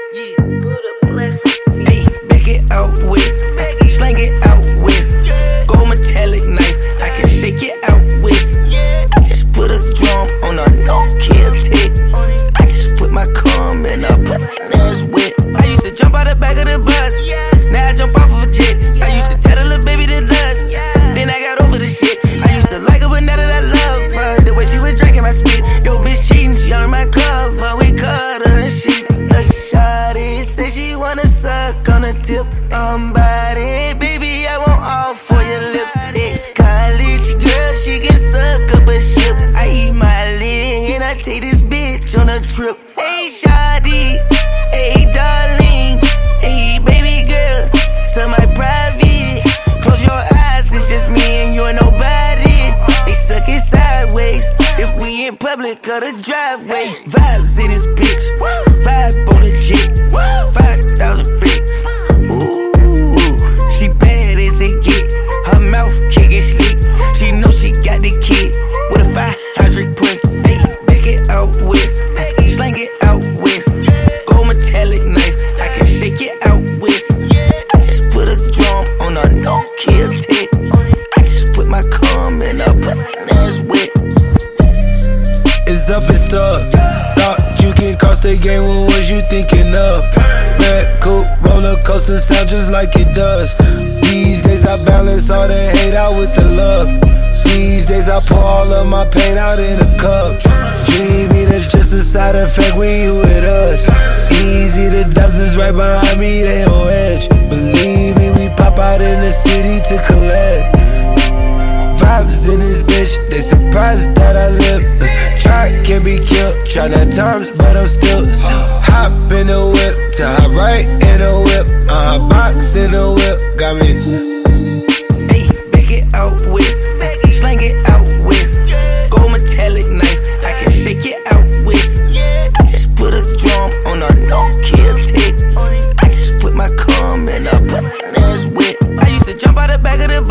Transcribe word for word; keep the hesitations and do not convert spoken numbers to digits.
Yeah, Buddha blessings. Hey, back it out west, slang it out west. Gold metallic knife, I can shake it out west. I just put a drum on a no-kill tick. I just put my cum in a pussy that's wet. I used to jump out the back of the bus, now I jump off of a jet. I used to tell the little baby to lust, then I got over the shit. I used to like her, but now that I love her, the way she was drinking my spit. Yo, bitch cheating, she on my cover, we cut her and shit. The shawty say she wanna suck on the tip. I'm body, baby, I want all for your lips. Ex-college girl, she can suck up a ship. I eat my leg and I take this bitch on a trip. Hey, shawty, hey, darling, hey, baby girl, so my private. Close your eyes, it's just me and you and nobody. They suck it sideways if we in public or the driveway. Vibes in this bitch, vibe on the jet, five thousand bricks. Ooh, she bad as it get, her mouth kick it slick. She know she got the kid with a five hundred pussy. Back it out west, slang it out west. Gold metallic knife, I can shake it out west. I just put a drum on a no-kill tick. I just put my cum in a pussy that's wet. It's up and stuck. Thought you can cross the game, what was you thinking of? Red coupe, roller coaster sound just like it does. These days I balance all the hate out with the love. These days I pour all of my pain out in a cup. Dream eaters just a side effect when you with us. Easy, the dozens right behind me, they on edge. Believe me, we pop out in the city to collect. Vibes in this bitch, they surprised that I live. Try can be killed, try nine times, but I'm still, still. Hop in the whip, to hop right in the whip. Uh, box in the whip, got me. Hey, back it out west, slang it out west. Gold metallic knife, I can shake it out west. I just put a drum on a no-kill tick. I just put my cum in a pussy that's wet. I used to jump out the back of the